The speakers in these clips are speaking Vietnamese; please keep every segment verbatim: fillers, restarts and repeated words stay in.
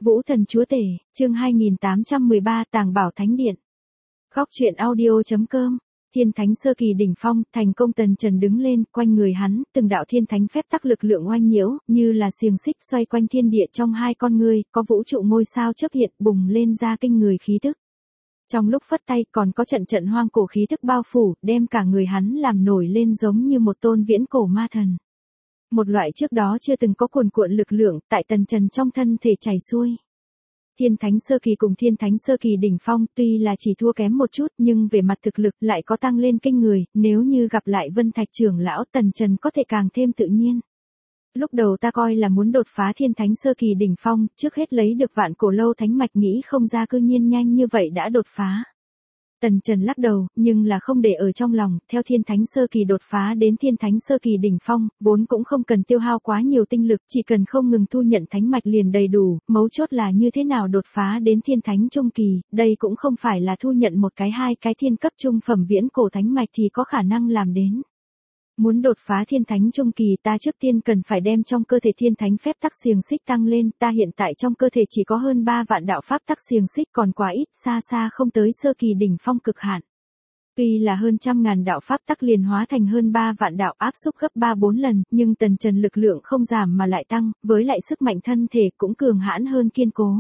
Vũ Thần Chúa Tể, chương hai nghìn tám trăm mười ba Tàng Bảo Thánh Điện. Góc truyện audio.com. Thiên Thánh sơ kỳ đỉnh phong, thành công. Tần Trần đứng lên, quanh người hắn, từng đạo thiên thánh phép tắc lực lượng oanh nhiễu, như là xiềng xích xoay quanh thiên địa. Trong hai con ngươi, có vũ trụ ngôi sao chớp hiện, bùng lên ra kinh người khí tức. Trong lúc phất tay, còn có trận trận hoang cổ khí tức bao phủ, đem cả người hắn làm nổi lên giống như một tôn viễn cổ ma thần. Một loại trước đó chưa từng có cuồn cuộn lực lượng, tại Tần Trần trong thân thể chảy xuôi. Thiên Thánh sơ kỳ cùng Thiên Thánh sơ kỳ đỉnh phong tuy là chỉ thua kém một chút, nhưng về mặt thực lực lại có tăng lên kinh người. Nếu như gặp lại Vân Thạch trưởng lão, Tần Trần có thể càng thêm tự nhiên. Lúc đầu ta coi là muốn đột phá Thiên Thánh sơ kỳ đỉnh phong, trước hết lấy được vạn cổ lâu thánh mạch, nghĩ không ra cư nhiên nhanh như vậy đã đột phá. Tần Trần lắc đầu, nhưng là không để ở trong lòng. Theo Thiên Thánh sơ kỳ đột phá đến Thiên Thánh sơ kỳ đỉnh phong, vốn cũng không cần tiêu hao quá nhiều tinh lực, chỉ cần không ngừng thu nhận thánh mạch liền đầy đủ. Mấu chốt là như thế nào đột phá đến Thiên Thánh trung kỳ, đây cũng không phải là thu nhận một cái hai cái thiên cấp trung phẩm viễn cổ thánh mạch thì có khả năng làm đến. Muốn đột phá Thiên Thánh trung kỳ, ta trước tiên cần phải đem trong cơ thể thiên thánh phép tắc xiềng xích tăng lên. Ta hiện tại trong cơ thể chỉ có hơn ba vạn đạo pháp tắc xiềng xích, còn quá ít, xa xa không tới sơ kỳ đỉnh phong cực hạn. Tuy là hơn trăm ngàn đạo pháp tắc liền hóa thành hơn ba vạn đạo, áp xúc gấp ba bốn lần, nhưng Tần Trần lực lượng không giảm mà lại tăng, với lại sức mạnh thân thể cũng cường hãn hơn kiên cố.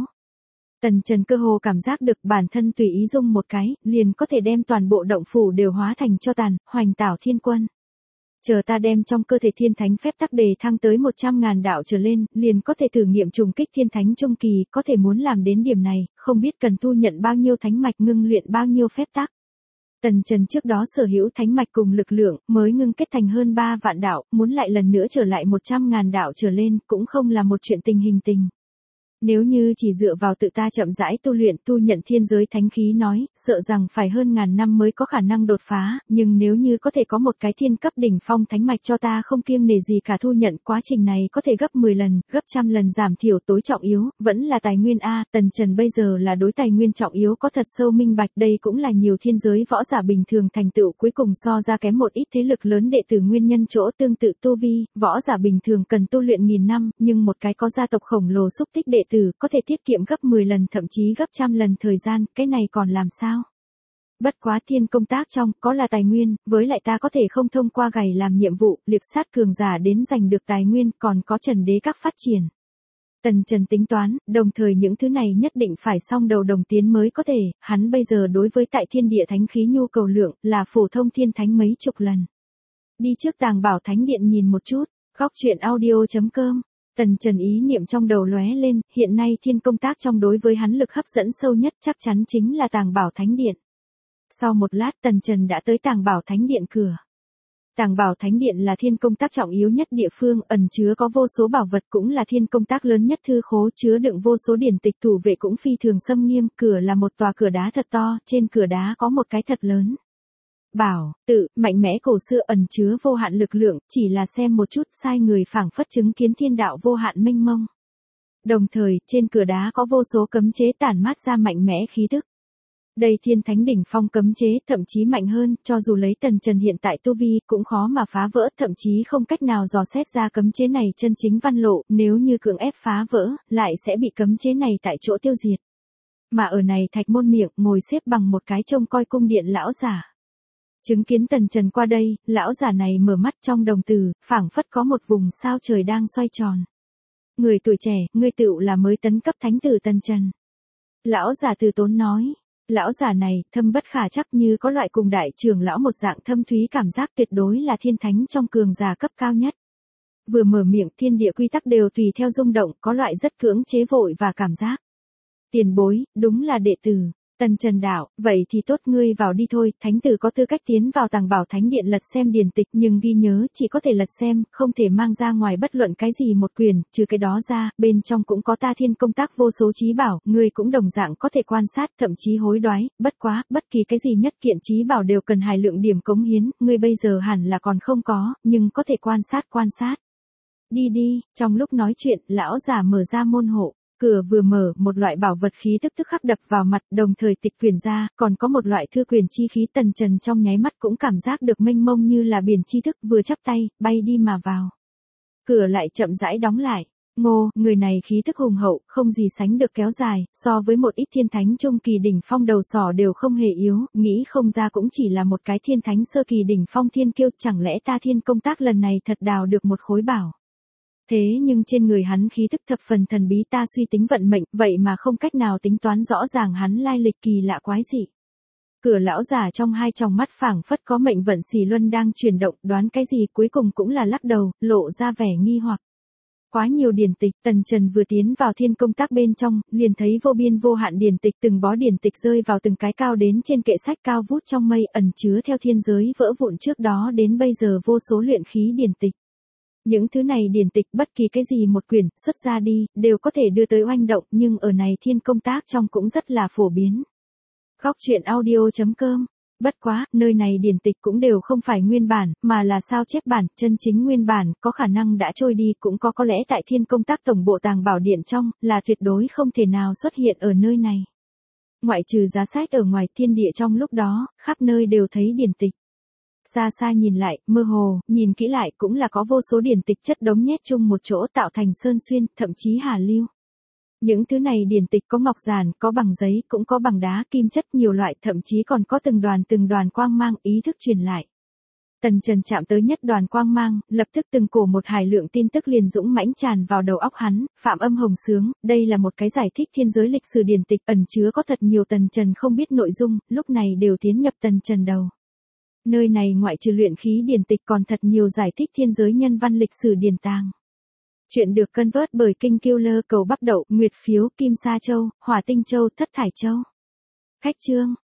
Tần Trần cơ hồ cảm giác được bản thân tùy ý dung một cái, liền có thể đem toàn bộ động phủ đều hóa thành tro tàn, hoành tảo thiên quân. Chờ ta đem trong cơ thể thiên thánh phép tắc đề thăng tới một trăm ngàn đạo trở lên, liền có thể thử nghiệm trùng kích Thiên Thánh trung kỳ. Có thể muốn làm đến điểm này, không biết cần thu nhận bao nhiêu thánh mạch, ngưng luyện bao nhiêu phép tắc. Tần Trần trước đó sở hữu thánh mạch cùng lực lượng, mới ngưng kết thành hơn ba vạn đạo, muốn lại lần nữa trở lại một trăm ngàn đạo trở lên, cũng không là một chuyện tình hình tình. Nếu như chỉ dựa vào tự ta chậm rãi tu luyện, tu nhận thiên giới thánh khí nói, sợ rằng phải hơn ngàn năm mới có khả năng đột phá, nhưng nếu như có thể có một cái thiên cấp đỉnh phong thánh mạch cho ta không kiêng nể gì cả thu nhận, quá trình này có thể gấp mười lần, gấp trăm lần giảm thiểu. Tối trọng yếu, vẫn là tài nguyên A. Tần Trần bây giờ là đối tài nguyên trọng yếu có thật sâu minh bạch, đây cũng là nhiều thiên giới võ giả bình thường thành tựu cuối cùng so ra kém một ít thế lực lớn đệ tử nguyên nhân chỗ tương tự tu vi. Võ giả bình thường cần tu luyện nghìn năm, nhưng một cái có gia tộc khổng lồ xúc tích đệ tử có thể tiết kiệm gấp mười lần, thậm chí gấp trăm lần thời gian, cái này còn làm sao? Bất quá thiên công tác trong, có là tài nguyên, với lại ta có thể không thông qua gầy làm nhiệm vụ, liệp sát cường giả đến giành được tài nguyên, còn có trần đế các phát triển. Tần Trần tính toán, đồng thời những thứ này nhất định phải song đầu đồng tiến mới có thể. Hắn bây giờ đối với tại thiên địa thánh khí nhu cầu lượng, là phổ thông thiên thánh mấy chục lần. Đi trước Tàng Bảo Thánh Điện nhìn một chút. Góc truyện audio.com. Tần Trần ý niệm trong đầu lóe lên, hiện nay thiên công tác trong đối với hắn lực hấp dẫn sâu nhất chắc chắn chính là Tàng Bảo Thánh Điện. Sau một lát Tần Trần đã tới Tàng Bảo Thánh Điện cửa. Tàng Bảo Thánh Điện là thiên công tác trọng yếu nhất địa phương, ẩn chứa có vô số bảo vật, cũng là thiên công tác lớn nhất thư khố, chứa đựng vô số điển tịch, thủ vệ cũng phi thường xâm nghiêm. Cửa là một tòa cửa đá thật to, trên cửa đá có một cái thật lớn bảo tự, mạnh mẽ cổ xưa, ẩn chứa vô hạn lực lượng, chỉ là xem một chút sai người phảng phất chứng kiến thiên đạo vô hạn mênh mông. Đồng thời, trên cửa đá có vô số cấm chế tản mát ra mạnh mẽ khí tức. Đây thiên thánh đỉnh phong cấm chế, thậm chí mạnh hơn, cho dù lấy Tần Trần hiện tại tu vi, cũng khó mà phá vỡ, thậm chí không cách nào dò xét ra cấm chế này chân chính văn lộ, nếu như cưỡng ép phá vỡ, lại sẽ bị cấm chế này tại chỗ tiêu diệt. Mà ở này thạch môn miệng, ngồi xếp bằng một cái trông coi cung điện lão giả. Chứng kiến Tần Trần qua đây, lão giả này mở mắt, trong đồng tử, phảng phất có một vùng sao trời đang xoay tròn. Người tuổi trẻ, ngươi tựu là mới tấn cấp thánh tử Tần Trần. Lão giả từ tốn nói. Lão giả này, thâm bất khả chắc, như có loại cùng đại trưởng lão một dạng thâm thúy cảm giác, tuyệt đối là thiên thánh trong cường giả cấp cao nhất. Vừa mở miệng, thiên địa quy tắc đều tùy theo rung động, có loại rất cưỡng chế vội và cảm giác. Tiền bối, đúng là đệ tử. Tần Trần đạo, vậy thì tốt, ngươi vào đi thôi. Thánh tử có tư cách tiến vào Tàng Bảo Thánh Điện lật xem điển tịch, nhưng ghi nhớ chỉ có thể lật xem, không thể mang ra ngoài bất luận cái gì một quyển. Trừ cái đó ra, bên trong cũng có ta thiên công tác vô số trí bảo, ngươi cũng đồng dạng có thể quan sát, thậm chí hối đoái. Bất quá, bất kỳ cái gì nhất kiện trí bảo đều cần hài lượng điểm cống hiến, ngươi bây giờ hẳn là còn không có, nhưng có thể quan sát quan sát. Đi đi. Trong lúc nói chuyện, lão già mở ra môn hộ. Cửa vừa mở, một loại bảo vật khí tức tức khắc đập vào mặt, đồng thời tịch quyển ra, còn có một loại thư quyền chi khí. Tần Trần trong nháy mắt cũng cảm giác được mênh mông như là biển tri thức, vừa chắp tay, bay đi mà vào. Cửa lại chậm rãi đóng lại. Ngô, người này khí thức hùng hậu, không gì sánh được kéo dài, so với một ít thiên thánh trung kỳ đỉnh phong đầu sỏ đều không hề yếu, nghĩ không ra cũng chỉ là một cái thiên thánh sơ kỳ đỉnh phong thiên kiêu, chẳng lẽ ta thiên công tác lần này thật đào được một khối bảo. Thế nhưng trên người hắn khí thức thập phần thần bí, ta suy tính vận mệnh, vậy mà không cách nào tính toán rõ ràng hắn lai lịch kỳ lạ quái dị. Cửa lão giả trong hai tròng mắt phảng phất có mệnh vận xì luân đang chuyển động, đoán cái gì cuối cùng cũng là lắc đầu, lộ ra vẻ nghi hoặc. Quá nhiều điển tịch, Tần Trần vừa tiến vào thiên công tác bên trong, liền thấy vô biên vô hạn điển tịch, từng bó điển tịch rơi vào từng cái cao đến trên kệ sách cao vút trong mây, ẩn chứa theo thiên giới vỡ vụn trước đó đến bây giờ vô số luyện khí điển tịch. Những thứ này điển tịch bất kỳ cái gì một quyển xuất ra đi, đều có thể đưa tới oanh động, nhưng ở này thiên công tác trong cũng rất là phổ biến. Góc truyện audio chấm com. Bất quá, nơi này điển tịch cũng đều không phải nguyên bản, mà là sao chép bản, chân chính nguyên bản, có khả năng đã trôi đi, cũng có có lẽ tại thiên công tác tổng bộ tàng bảo điện trong, là tuyệt đối không thể nào xuất hiện ở nơi này. Ngoại trừ giá sách ở ngoài thiên địa trong lúc đó, khắp nơi đều thấy điển tịch. Xa xa nhìn lại, mơ hồ, nhìn kỹ lại cũng là có vô số điển tịch chất đống nhét chung một chỗ tạo thành sơn xuyên, thậm chí hà lưu. Những thứ này điển tịch có ngọc giản, có bằng giấy, cũng có bằng đá, kim chất nhiều loại, thậm chí còn có từng đoàn từng đoàn quang mang, ý thức truyền lại. Tần Trần chạm tới nhất đoàn quang mang, lập tức từng cổ một hải lượng tin tức liền dũng mãnh tràn vào đầu óc hắn, Phạm Âm Hồng Sướng, đây là một cái giải thích thiên giới lịch sử điển tịch, ẩn chứa có thật nhiều Tần Trần không biết nội dung, lúc này đều tiến nhập Tần Trần đầu. Nơi này ngoại trừ luyện khí điển tịch còn thật nhiều giải thích thiên giới nhân văn lịch sử điển tàng. Chuyện được cân vớt bởi Kinh Killer, Cầu Bắc Đậu, Nguyệt Phiếu, Kim Sa Châu, Hỏa Tinh Châu, Thất Thải Châu. Khách chương.